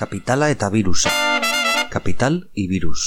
Kapitala eta virusa. Kapital y virus.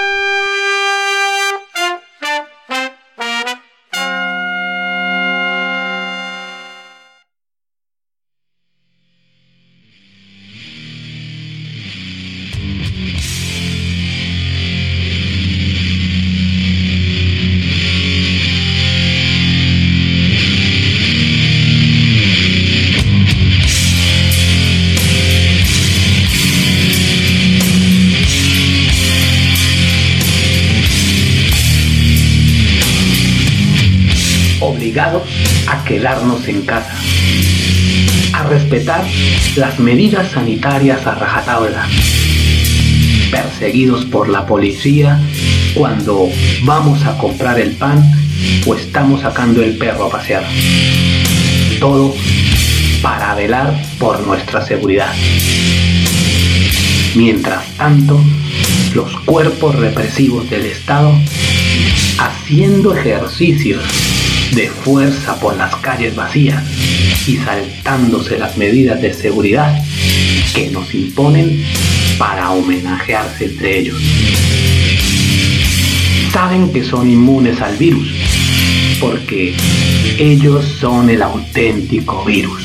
Obligados a quedarnos en casa, a respetar las medidas sanitarias a rajatabla, perseguidos por la policía cuando vamos a comprar el pan o estamos sacando el perro a pasear. Todo para velar por nuestra seguridad. Mientras tanto, los cuerpos represivos del Estado haciendo ejercicios de fuerza por las calles vacías y saltándose las medidas de seguridad que nos imponen para homenajearse entre ellos. Saben que son inmunes al virus porque ellos son el auténtico virus.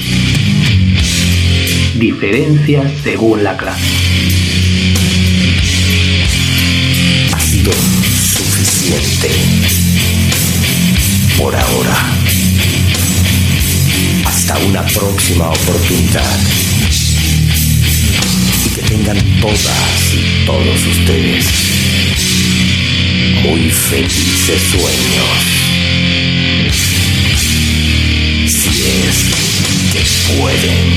Diferencias según la clase. Ha sido suficiente. Por ahora. Hasta una próxima oportunidad. Y que tengan todas y todos ustedes muy felices sueños. Si es que pueden.